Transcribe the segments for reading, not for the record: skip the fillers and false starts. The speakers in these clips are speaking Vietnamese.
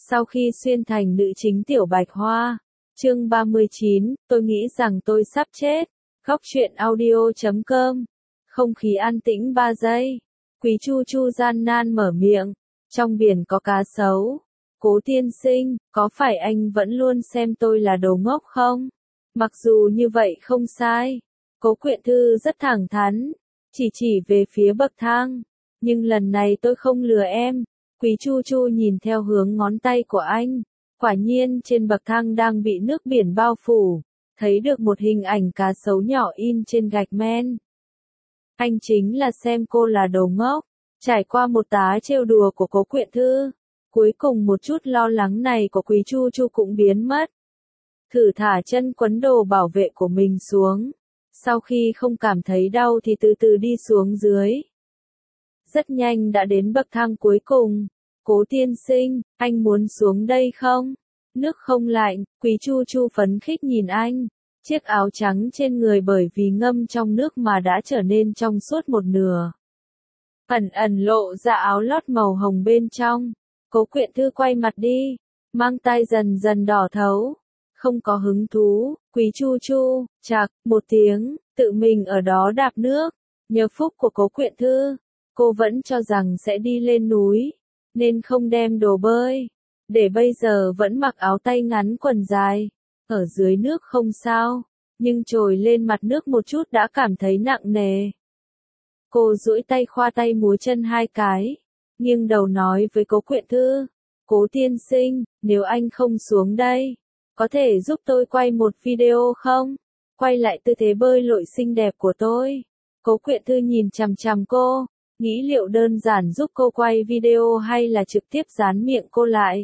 Sau khi xuyên thành nữ chính Tiểu Bạch Hoa, chương 39, tôi nghĩ rằng tôi sắp chết. Góc truyện audio.com. Không khí an tĩnh 3 giây. Quý Chu Chu gian nan mở miệng. Trong biển có cá sấu. Cố tiên sinh, có phải anh vẫn luôn xem tôi là đồ ngốc không? Mặc dù như vậy không sai. Cố Quyện Thư rất thẳng thắn, chỉ về phía bậc thang. Nhưng lần này tôi không lừa em. Quý Chu Chu nhìn theo hướng ngón tay của anh. Quả nhiên trên bậc thang đang bị nước biển bao phủ. Thấy được một hình ảnh cá sấu nhỏ in trên gạch men. Anh chính là xem cô là đồ ngốc. Trải qua một tá trêu đùa của Cố Quyện Thư, cuối cùng một chút lo lắng này của Quý Chu Chu cũng biến mất. Thử thả chân quấn đồ bảo vệ của mình xuống. Sau khi không cảm thấy đau thì từ từ đi xuống dưới. Rất nhanh đã đến bậc thang cuối cùng. Cố tiên sinh, anh muốn xuống đây không? Nước không lạnh, Quý Chu Chu phấn khích nhìn anh. Chiếc áo trắng trên người bởi vì ngâm trong nước mà đã trở nên trong suốt một nửa. Ẩn lộ ra áo lót màu hồng bên trong. Cố Quyện Thư quay mặt đi, mang tay dần dần đỏ thấu. Không có hứng thú, Quý Chu Chu, chạc, một tiếng, tự mình ở đó đạp nước. Nhờ phúc của Cố Quyện Thư, cô vẫn cho rằng sẽ đi lên núi, nên không đem đồ bơi. Để bây giờ vẫn mặc áo tay ngắn quần dài. Ở dưới nước không sao, nhưng trồi lên mặt nước một chút đã cảm thấy nặng nề. Cô duỗi tay khoa tay múa chân hai cái, nghiêng đầu nói với Cố Quyện Thư, Cố tiên sinh, nếu anh không xuống đây, có thể giúp tôi quay một video không? Quay lại tư thế bơi lội xinh đẹp của tôi. Cố Quyện Thư nhìn chằm chằm cô, nghĩ liệu đơn giản giúp cô quay video hay là trực tiếp dán miệng cô lại.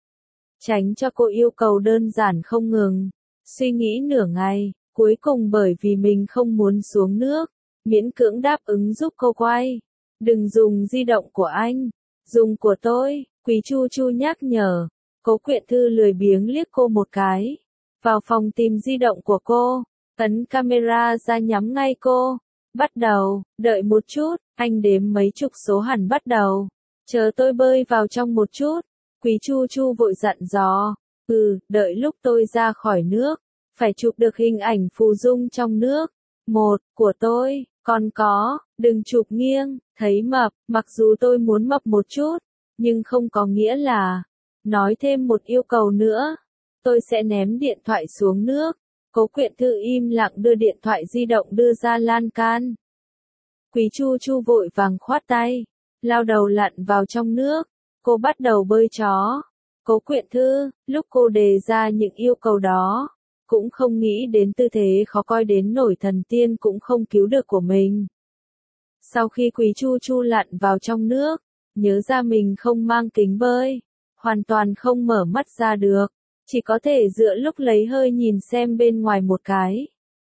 Tránh cho cô yêu cầu đơn giản không ngừng. Suy nghĩ nửa ngày, cuối cùng bởi vì mình không muốn xuống nước, miễn cưỡng đáp ứng giúp cô quay. Đừng dùng di động của anh, dùng của tôi, Quý Chu Chu nhắc nhở. Cố Quyện Thư lười biếng liếc cô một cái. Vào phòng tìm di động của cô, ấn camera ra nhắm ngay cô. Bắt đầu, đợi một chút, anh đếm mấy chục số hẳn bắt đầu. Chờ tôi bơi vào trong một chút. Quý Chu Chu vội dặn dò. Đợi lúc tôi ra khỏi nước, phải chụp được hình ảnh phù dung trong nước. Một, của tôi, còn có, đừng chụp nghiêng, thấy mập, mặc dù tôi muốn mập một chút, nhưng không có nghĩa là, nói thêm một yêu cầu nữa, tôi sẽ ném điện thoại xuống nước. Cố Quyện Thư im lặng đưa điện thoại di động đưa ra lan can. Quý Chu Chu vội vàng khoát tay, lao đầu lặn vào trong nước. Cô bắt đầu bơi chó. Cố Quyện Thư, lúc cô đề ra những yêu cầu đó, cũng không nghĩ đến tư thế khó coi đến nổi thần tiên cũng không cứu được của mình. Sau khi Quý Chu Chu lặn vào trong nước, nhớ ra mình không mang kính bơi, hoàn toàn không mở mắt ra được, chỉ có thể dựa lúc lấy hơi nhìn xem bên ngoài một cái.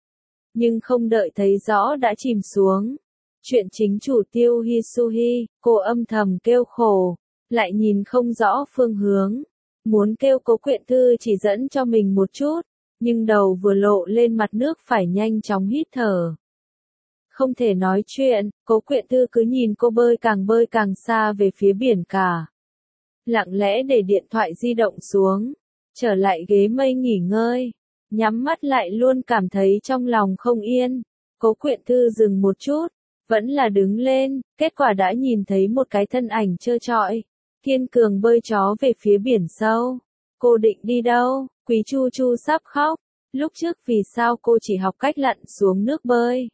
Nhưng không đợi thấy rõ đã chìm xuống. Chuyện chính chủ Tiêu Hisuhi, cô âm thầm kêu khổ. Lại nhìn không rõ phương hướng, muốn kêu Cố Quyện Thư chỉ dẫn cho mình một chút, nhưng đầu vừa lộ lên mặt nước phải nhanh chóng hít thở. Không thể nói chuyện, Cố Quyện Thư cứ nhìn cô bơi càng xa về phía biển cả. Lặng lẽ để điện thoại di động xuống, trở lại ghế mây nghỉ ngơi, nhắm mắt lại luôn cảm thấy trong lòng không yên. Cố Quyện Thư dừng một chút, vẫn là đứng lên, kết quả đã nhìn thấy một cái thân ảnh trơ trọi. Kiên cường bơi chó về phía biển sâu. Cô định đi đâu? Quý Chu Chu sắp khóc. Lúc trước vì sao cô chỉ học cách lặn xuống nước bơi?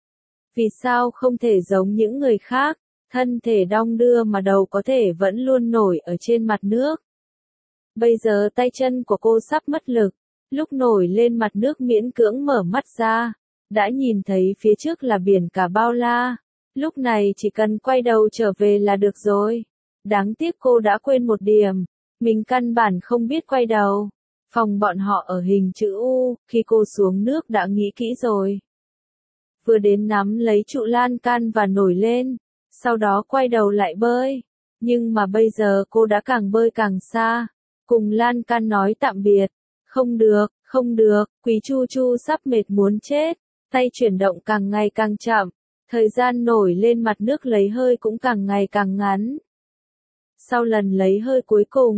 Vì sao không thể giống những người khác, thân thể đong đưa mà đầu có thể vẫn luôn nổi ở trên mặt nước? Bây giờ tay chân của cô sắp mất lực. Lúc nổi lên mặt nước miễn cưỡng mở mắt ra, đã nhìn thấy phía trước là biển cả bao la. Lúc này chỉ cần quay đầu trở về là được rồi. Đáng tiếc cô đã quên một điểm, mình căn bản không biết quay đầu. Phòng bọn họ ở hình chữ U, khi cô xuống nước đã nghĩ kỹ rồi. Vừa đến nắm lấy trụ lan can và nổi lên, sau đó quay đầu lại bơi. Nhưng mà bây giờ cô đã càng bơi càng xa, cùng lan can nói tạm biệt. Không được, Quý Chu Chu sắp mệt muốn chết, tay chuyển động càng ngày càng chậm, thời gian nổi lên mặt nước lấy hơi cũng càng ngày càng ngắn. Sau lần lấy hơi cuối cùng,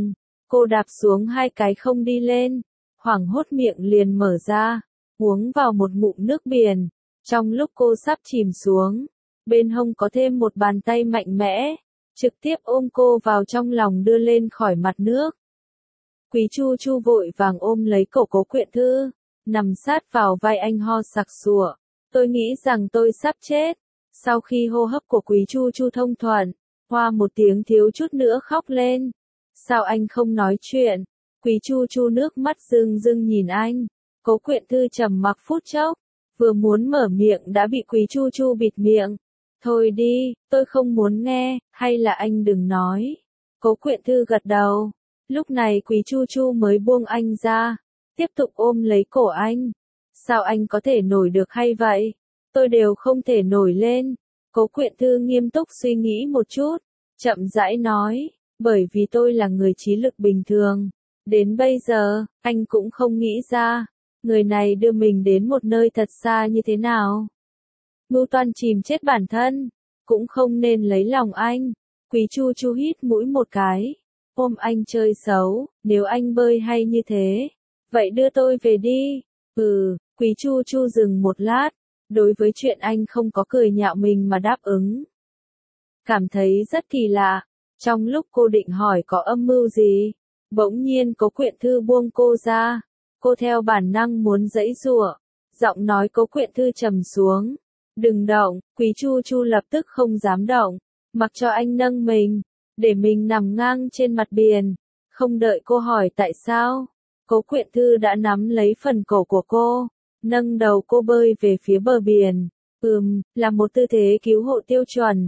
Cô đạp xuống 2 cái không đi lên, hoảng hốt miệng liền mở ra, uống vào một ngụm nước biển. Trong lúc cô sắp chìm xuống, bên hông có thêm một bàn tay mạnh mẽ, trực tiếp ôm cô vào trong lòng đưa lên khỏi mặt nước. Quý Chu Chu vội vàng ôm lấy cổ Cố Quyện Thư, nằm sát vào vai anh ho sặc sụa. Tôi nghĩ rằng tôi sắp chết. Sau khi hô hấp của Quý Chu Chu thông thuận, hoa một tiếng thiếu chút nữa khóc lên. Sao anh không nói chuyện? Quý Chu Chu nước mắt rưng rưng nhìn anh. Cố Quyện Thư trầm mặc phút chốc, vừa muốn mở miệng đã bị Quý Chu Chu bịt miệng. Thôi đi, tôi không muốn nghe, hay là anh đừng nói. Cố Quyện Thư gật đầu. Lúc này Quý Chu Chu mới buông anh ra, tiếp tục ôm lấy cổ anh. Sao anh có thể nổi được hay vậy? Tôi đều không thể nổi lên. Cố Quyện Thư nghiêm túc suy nghĩ một chút, chậm rãi nói, bởi vì tôi là người trí lực bình thường. Đến bây giờ, anh cũng không nghĩ ra, người này đưa mình đến một nơi thật xa như thế nào. Mưu toan chìm chết bản thân, cũng không nên lấy lòng anh. Quý Chu Chu hít mũi một cái, ôm anh chơi xấu, nếu anh bơi hay như thế, vậy đưa tôi về đi. Quý Chu Chu dừng một lát, đối với chuyện anh không có cười nhạo mình mà đáp ứng. Cảm thấy rất kỳ lạ, trong lúc cô định hỏi có âm mưu gì, bỗng nhiên Cố Quyện Thư buông cô ra, cô theo bản năng muốn giãy giụa, giọng nói Cố Quyện Thư trầm xuống. Đừng động. Quý Chu Chu lập tức không dám động, mặc cho anh nâng mình, để mình nằm ngang trên mặt biển. Không đợi cô hỏi tại sao, Cố Quyện Thư đã nắm lấy phần cổ của cô, nâng đầu cô bơi về phía bờ biển. Là một tư thế cứu hộ tiêu chuẩn.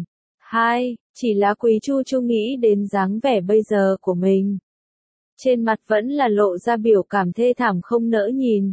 Chỉ là Quý Chu Chu nghĩ đến dáng vẻ bây giờ của mình. Trên mặt vẫn là lộ ra biểu cảm thê thảm không nỡ nhìn.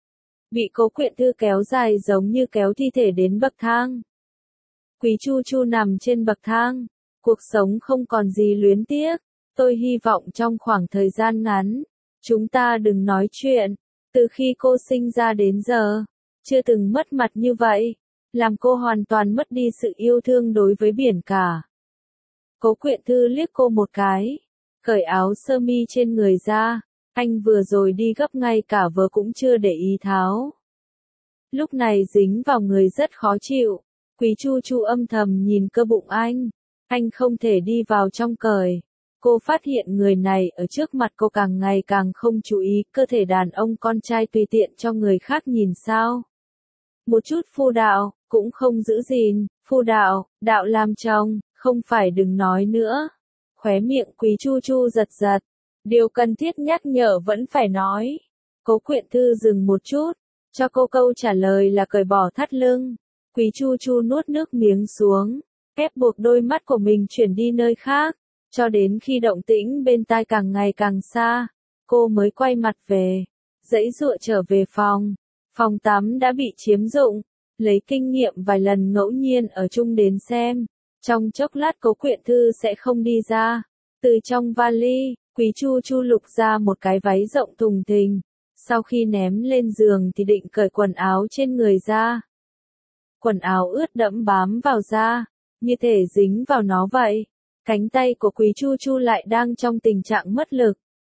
Bị Cố Quyện Thư kéo dài giống như kéo thi thể đến bậc thang. Quý Chu Chu nằm trên bậc thang, cuộc sống không còn gì luyến tiếc. Tôi hy vọng trong khoảng thời gian ngắn, chúng ta đừng nói chuyện. Từ khi cô sinh ra đến giờ, chưa từng mất mặt như vậy, làm cô hoàn toàn mất đi sự yêu thương đối với biển cả. Cố Quyện Thư liếc cô một cái, cởi áo sơ mi trên người ra. Anh vừa rồi đi gấp ngay cả vớ cũng chưa để ý tháo. Lúc này dính vào người rất khó chịu. Quý Chu Chu âm thầm nhìn cơ bụng anh. Anh không thể đi vào trong cởi. Cô phát hiện người này ở trước mặt cô càng ngày càng không chú ý cơ thể đàn ông con trai tùy tiện cho người khác nhìn sao. Một chút phu đạo, cũng không giữ gìn. Phu đạo, đạo làm chồng, không phải đừng nói nữa. Khóe miệng Quý Chu Chu giật giật. Điều cần thiết nhắc nhở vẫn phải nói. Cố Quyện Thư dừng một chút, cho cô câu trả lời là cởi bỏ thắt lưng. Quý Chu Chu nuốt nước miếng xuống, ép buộc đôi mắt của mình chuyển đi nơi khác, cho đến khi động tĩnh bên tai càng ngày càng xa, cô mới quay mặt về, giãy giụa trở về phòng. Phòng tắm đã bị chiếm dụng, lấy kinh nghiệm vài lần ngẫu nhiên ở chung đến xem, trong chốc lát Cố Quyện Thư sẽ không đi ra. Từ trong vali, Quý Chu Chu lục ra một cái váy rộng thùng thình, sau khi ném lên giường thì định cởi quần áo trên người ra. Quần áo ướt đẫm bám vào da, như thể dính vào nó vậy. Cánh tay của Quý Chu Chu lại đang trong tình trạng mất lực.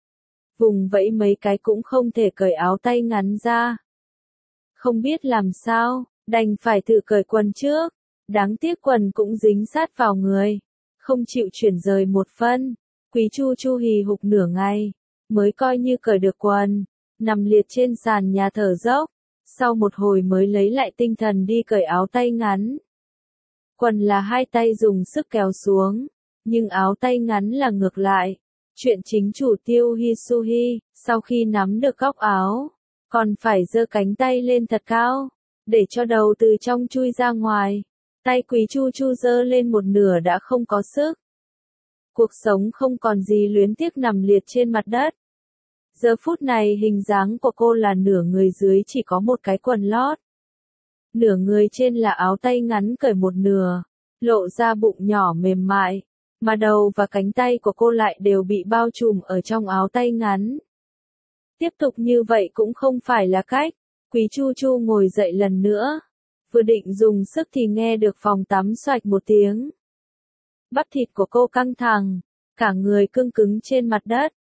Vùng vẫy mấy cái cũng không thể cởi áo tay ngắn ra. Không biết làm sao, đành phải thử cởi quần trước. Đáng tiếc quần cũng dính sát vào người, không chịu chuyển rời một phân. Quý Chu Chu hì hục nửa ngày, mới coi như cởi được quần, nằm liệt trên sàn nhà thở dốc, sau một hồi mới lấy lại tinh thần đi cởi áo tay ngắn. Quần là hai tay dùng sức kéo xuống, nhưng áo tay ngắn là ngược lại. Chuyện chính chủ Tiêu Hisuhi, sau khi nắm được góc áo, còn phải giơ cánh tay lên thật cao, để cho đầu từ trong chui ra ngoài. Tay Quý Chu Chu giơ lên một nửa đã không có sức. Cuộc sống không còn gì luyến tiếc nằm liệt trên mặt đất. Giờ phút này hình dáng của cô là nửa người dưới chỉ có một cái quần lót. Nửa người trên là áo tay ngắn cởi một nửa, lộ ra bụng nhỏ mềm mại, mà đầu và cánh tay của cô lại đều bị bao trùm ở trong áo tay ngắn. Tiếp tục như vậy cũng không phải là cách. Quý Chu Chu ngồi dậy lần nữa, vừa định dùng sức thì nghe được phòng tắm xoạch một tiếng. Bắp thịt của cô căng thẳng, cả người cứng cứng trên mặt đất,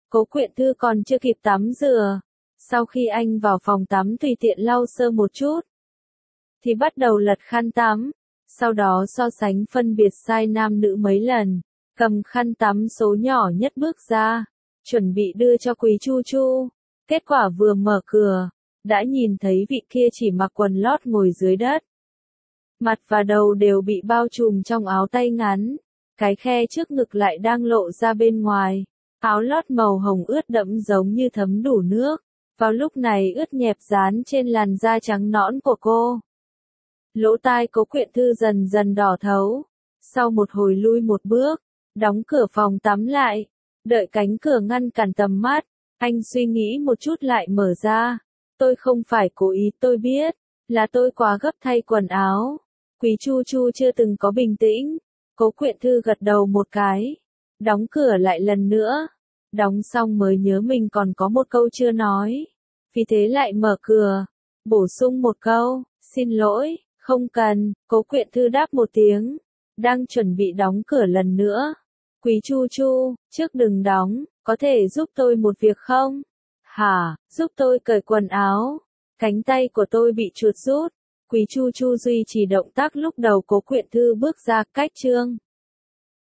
Cố Quyện Thư còn chưa kịp tắm rửa. Sau khi anh vào phòng tắm tùy tiện lau sơ một chút, thì bắt đầu lật khăn tắm. Sau đó so sánh phân biệt size nam nữ mấy lần. Cầm khăn tắm số nhỏ nhất bước ra. Chuẩn bị đưa cho Quý Chu Chu. Kết quả vừa mở cửa, đã nhìn thấy vị kia chỉ mặc quần lót ngồi dưới đất. Mặt và đầu đều bị bao trùm trong áo tay ngắn. Cái khe trước ngực lại đang lộ ra bên ngoài. Áo lót màu hồng ướt đẫm giống như thấm đủ nước. Vào lúc này ướt nhẹp dán trên làn da trắng nõn của cô. Lỗ tai Cố Quyện Thư dần dần đỏ thấu. Sau một hồi lui một bước, đóng cửa phòng tắm lại. Đợi cánh cửa ngăn cản tầm mắt, anh suy nghĩ một chút lại mở ra. Tôi không phải cố ý, tôi biết, là tôi quá gấp thay quần áo. Quý Chu Chu chưa từng có bình tĩnh. Cố Quyện Thư gật đầu một cái. Đóng cửa lại lần nữa. Đóng xong mới nhớ mình còn có một câu chưa nói. Vì thế lại mở cửa. Bổ sung một câu, xin lỗi, không cần. Cố Quyện Thư đáp một tiếng. Đang chuẩn bị đóng cửa lần nữa. Quý Chu Chu, trước đừng đóng, có thể giúp tôi một việc không? Hả, giúp tôi cởi quần áo. Cánh tay của tôi bị chuột rút. Quý Chu Chu duy trì động tác lúc đầu Cố Quyện Thư bước ra cách chương.